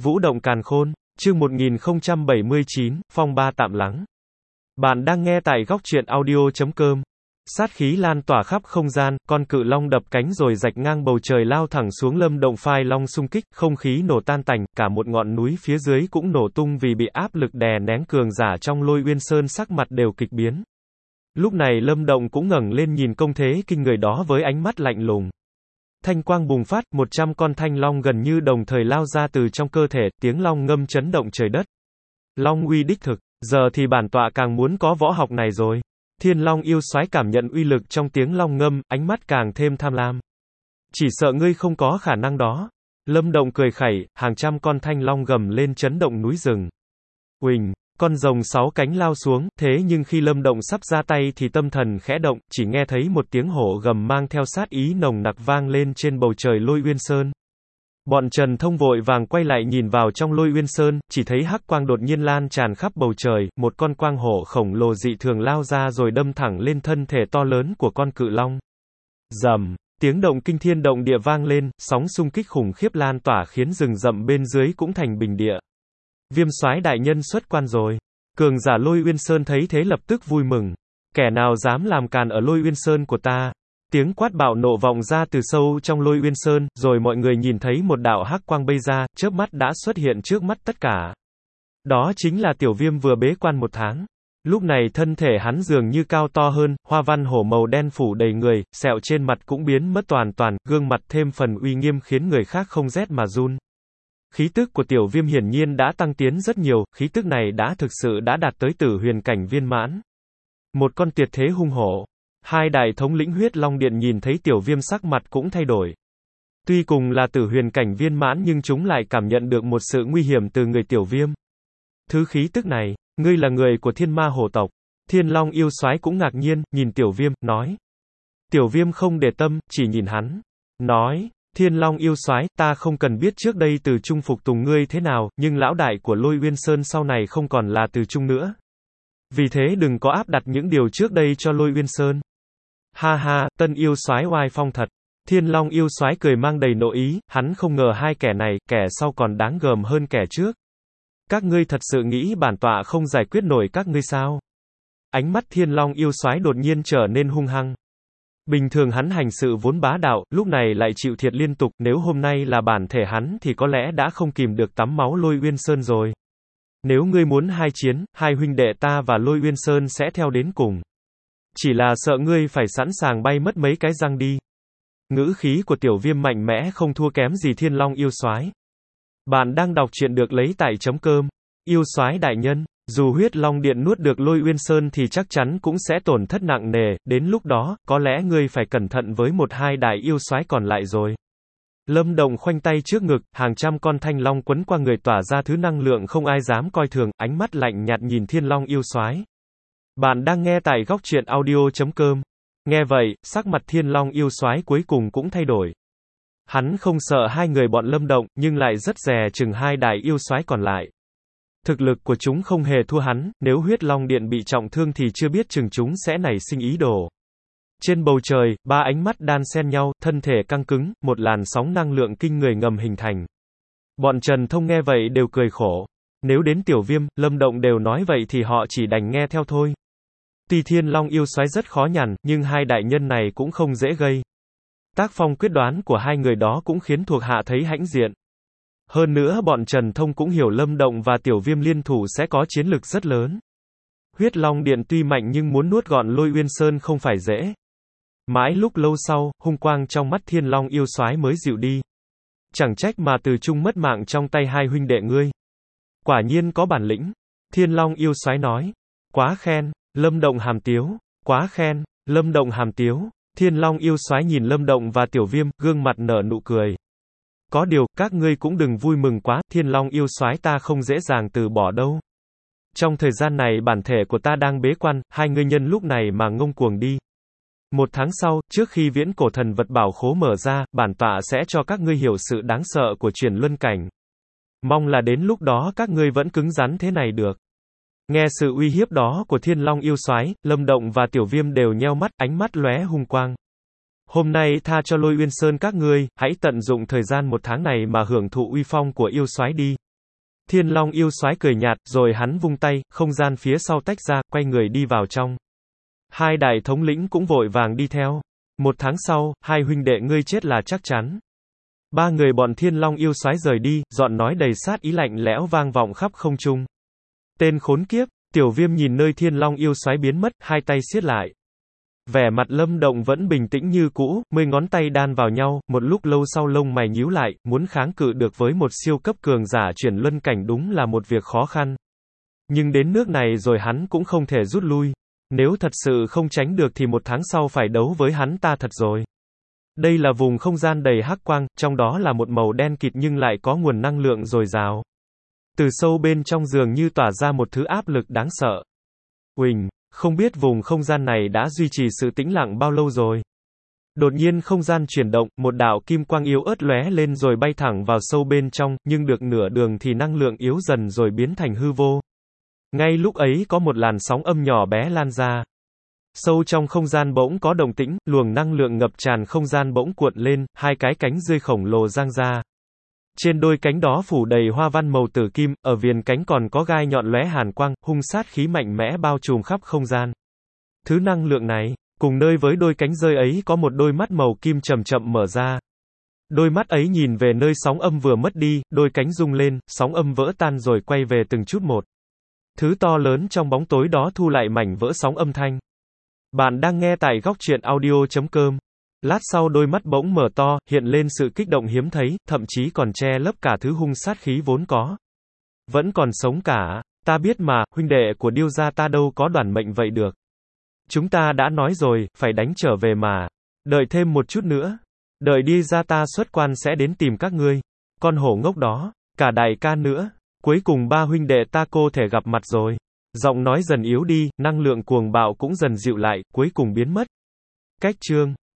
Vũ động càn khôn, chương 1079, phong ba tạm lắng. Bạn đang nghe tại góc truyện audio.com. Sát khí lan tỏa khắp không gian, con cự long đập cánh rồi rạch ngang bầu trời lao thẳng xuống Lâm Động phai long xung kích, không khí nổ tan tành, cả một ngọn núi phía dưới cũng nổ tung vì bị áp lực đè nén cường giả trong Lôi Uyên Sơn sắc mặt đều kịch biến. Lúc này Lâm Động cũng ngẩng lên nhìn công thế kinh người đó với ánh mắt lạnh lùng. Thanh quang bùng phát, 100 con thanh long gần như đồng thời lao ra từ trong cơ thể, tiếng long ngâm chấn động trời đất. Long uy đích thực, giờ thì bản tọa càng muốn có võ học này rồi. Thiên Long yêu soái cảm nhận uy lực trong tiếng long ngâm, ánh mắt càng thêm tham lam. Chỉ sợ ngươi không có khả năng đó. Lâm Động cười khẩy, hàng trăm con thanh long gầm lên chấn động núi rừng. Uỳnh, con rồng 6 cánh lao xuống, thế nhưng khi Lâm Động sắp ra tay thì tâm thần khẽ động, chỉ nghe thấy một tiếng hổ gầm mang theo sát ý nồng nặc vang lên trên bầu trời Lôi Uyên Sơn. Bọn Trần Thông vội vàng quay lại nhìn vào trong Lôi Uyên Sơn, chỉ thấy hắc quang đột nhiên lan tràn khắp bầu trời, một con quang hổ khổng lồ dị thường lao ra rồi đâm thẳng lên thân thể to lớn của con cự long. Rầm, tiếng động kinh thiên động địa vang lên, sóng xung kích khủng khiếp lan tỏa khiến rừng rậm bên dưới cũng thành bình địa. Viêm soái đại nhân xuất quan rồi. Cường giả Lôi Uyên Sơn thấy thế lập tức vui mừng. Kẻ nào dám làm càn ở Lôi Uyên Sơn của ta? Tiếng quát bạo nộ vọng ra từ sâu trong Lôi Uyên Sơn, rồi mọi người nhìn thấy một đạo hắc quang bay ra, chớp mắt đã xuất hiện trước mắt tất cả. Đó chính là Tiểu Viêm vừa bế quan 1 tháng. Lúc này thân thể hắn dường như cao to hơn, hoa văn hổ màu đen phủ đầy người, sẹo trên mặt cũng biến mất hoàn toàn, gương mặt thêm phần uy nghiêm khiến người khác không rét mà run. Khí tức của Tiểu Viêm hiển nhiên đã tăng tiến rất nhiều, khí tức này đã thực sự đã đạt tới tử huyền cảnh viên mãn. Một con tuyệt thế hung hổ. Hai đại thống lĩnh huyết long điện nhìn thấy Tiểu Viêm sắc mặt cũng thay đổi. Tuy cùng là tử huyền cảnh viên mãn nhưng chúng lại cảm nhận được một sự nguy hiểm từ người Tiểu Viêm. Thứ khí tức này, ngươi là người của Thiên Ma hổ tộc. Thiên Long yêu soái cũng ngạc nhiên, nhìn Tiểu Viêm, nói. Tiểu Viêm không để tâm, chỉ nhìn hắn. Nói. Thiên Long yêu soái, ta không cần biết trước đây từ trung phục tùng ngươi thế nào, nhưng lão đại của Lôi Uyên Sơn sau này không còn là từ trung nữa. Vì thế đừng có áp đặt những điều trước đây cho Lôi Uyên Sơn. Ha ha, tân yêu soái oai phong thật. Thiên Long yêu soái cười mang đầy nội ý, hắn không ngờ hai kẻ này, kẻ sau còn đáng gờm hơn kẻ trước. Các ngươi thật sự nghĩ bản tọa không giải quyết nổi các ngươi sao? Ánh mắt Thiên Long yêu soái đột nhiên trở nên hung hăng. Bình thường hắn hành sự vốn bá đạo, lúc này lại chịu thiệt liên tục, nếu hôm nay là bản thể hắn thì có lẽ đã không kìm được tắm máu Lôi Uyên Sơn rồi. Nếu ngươi muốn hai chiến, hai huynh đệ ta và Lôi Uyên Sơn sẽ theo đến cùng. Chỉ là sợ ngươi phải sẵn sàng bay mất mấy cái răng đi. Ngữ khí của Tiểu Viêm mạnh mẽ không thua kém gì Thiên Long yêu soái. Bạn đang đọc truyện được lấy tại .com. Yêu soái đại nhân. Dù huyết long điện nuốt được Lôi Uyên Sơn thì chắc chắn cũng sẽ tổn thất nặng nề, đến lúc đó, có lẽ ngươi phải cẩn thận với 1-2 đại yêu soái còn lại rồi. Lâm Động khoanh tay trước ngực, hàng trăm con thanh long quấn qua người tỏa ra thứ năng lượng không ai dám coi thường, ánh mắt lạnh nhạt nhìn Thiên Long yêu soái. Bạn đang nghe tại góc truyện audio.com. Nghe vậy, sắc mặt Thiên Long yêu soái cuối cùng cũng thay đổi. Hắn không sợ hai người bọn Lâm Động, nhưng lại rất dè chừng hai đại yêu soái còn lại. Thực lực của chúng không hề thua hắn, nếu huyết long điện bị trọng thương thì chưa biết chừng chúng sẽ nảy sinh ý đồ. Trên bầu trời, 3 ánh mắt đan xen nhau, thân thể căng cứng, một làn sóng năng lượng kinh người ngầm hình thành. Bọn Trần Thông nghe vậy đều cười khổ. Nếu đến Tiểu Viêm, Lâm Động đều nói vậy thì họ chỉ đành nghe theo thôi. Tuy Thiên Long yêu soái rất khó nhằn, nhưng hai đại nhân này cũng không dễ gây. Tác phong quyết đoán của hai người đó cũng khiến thuộc hạ thấy hãnh diện. Hơn nữa bọn Trần Thông cũng hiểu Lâm Động và Tiểu Viêm liên thủ sẽ có chiến lực rất lớn. Huyết Long Điện tuy mạnh nhưng muốn nuốt gọn Lôi Uyên Sơn không phải dễ. Mãi lúc lâu sau, hung quang trong mắt Thiên Long yêu soái mới dịu đi. Chẳng trách mà từ trung mất mạng trong tay hai huynh đệ ngươi. Quả nhiên có bản lĩnh. Thiên Long yêu soái nói. Quá khen. Lâm Động hàm tiếu. Quá khen. Lâm Động hàm tiếu. Thiên Long yêu soái nhìn Lâm Động và Tiểu Viêm, gương mặt nở nụ cười. Có điều, các ngươi cũng đừng vui mừng quá, Thiên Long yêu soái ta không dễ dàng từ bỏ đâu. Trong thời gian này bản thể của ta đang bế quan, hai ngươi nhân lúc này mà ngông cuồng đi. 1 tháng sau, trước khi viễn cổ thần vật bảo khố mở ra, bản tọa sẽ cho các ngươi hiểu sự đáng sợ của chuyển luân cảnh. Mong là đến lúc đó các ngươi vẫn cứng rắn thế này được. Nghe sự uy hiếp đó của Thiên Long yêu soái, Lâm Động và Tiểu Viêm đều nheo mắt, ánh mắt lóe hung quang. Hôm nay tha cho Lôi Uyên Sơn các ngươi, hãy tận dụng thời gian 1 tháng này mà hưởng thụ uy phong của yêu soái đi. Thiên Long yêu soái cười nhạt, rồi hắn vung tay, không gian phía sau tách ra, quay người đi vào trong. Hai đại thống lĩnh cũng vội vàng đi theo. 1 tháng sau, hai huynh đệ ngươi chết là chắc chắn. Ba người bọn Thiên Long yêu soái rời đi, giọng nói đầy sát ý lạnh lẽo vang vọng khắp không trung. Tên khốn kiếp, Tiểu Viêm nhìn nơi Thiên Long yêu soái biến mất, hai tay siết lại. Vẻ mặt Lâm Động vẫn bình tĩnh như cũ, 10 ngón tay đan vào nhau, một lúc lâu sau lông mày nhíu lại, muốn kháng cự được với một siêu cấp cường giả chuyển luân cảnh đúng là một việc khó khăn. Nhưng đến nước này rồi hắn cũng không thể rút lui. Nếu thật sự không tránh được thì 1 tháng sau phải đấu với hắn ta thật rồi. Đây là vùng không gian đầy hắc quang, trong đó là một màu đen kịt nhưng lại có nguồn năng lượng dồi dào. Từ sâu bên trong dường như tỏa ra một thứ áp lực đáng sợ. Uỳnh, không biết vùng không gian này đã duy trì sự tĩnh lặng bao lâu rồi. Đột nhiên không gian chuyển động, một đạo kim quang yếu ớt lóe lên rồi bay thẳng vào sâu bên trong, nhưng được nửa đường thì năng lượng yếu dần rồi biến thành hư vô. Ngay lúc ấy có một làn sóng âm nhỏ bé lan ra. Sâu trong không gian bỗng có động tĩnh, luồng năng lượng ngập tràn không gian bỗng cuộn lên, hai cái cánh rơi khổng lồ giang ra. Trên đôi cánh đó phủ đầy hoa văn màu tử kim, ở viền cánh còn có gai nhọn lóe hàn quang, hung sát khí mạnh mẽ bao trùm khắp không gian. Thứ năng lượng này, cùng nơi với đôi cánh rơi ấy có một đôi mắt màu kim chậm chậm mở ra. Đôi mắt ấy nhìn về nơi sóng âm vừa mất đi, đôi cánh rung lên, sóng âm vỡ tan rồi quay về từng chút một. Thứ to lớn trong bóng tối đó thu lại mảnh vỡ sóng âm thanh. Bạn đang nghe tại góc truyện audio.com. Lát sau đôi mắt bỗng mở to, hiện lên sự kích động hiếm thấy, thậm chí còn che lấp cả thứ hung sát khí vốn có. Vẫn còn sống cả, ta biết mà, huynh đệ của Điêu gia ta đâu có đoản mệnh vậy được. Chúng ta đã nói rồi, phải đánh trở về mà. Đợi thêm một chút nữa. Đợi đi ra ta xuất quan sẽ đến tìm các ngươi. Con hổ ngốc đó, cả đại ca nữa. Cuối cùng ba huynh đệ ta cô thể gặp mặt rồi. Giọng nói dần yếu đi, năng lượng cuồng bạo cũng dần dịu lại, cuối cùng biến mất. Cách chương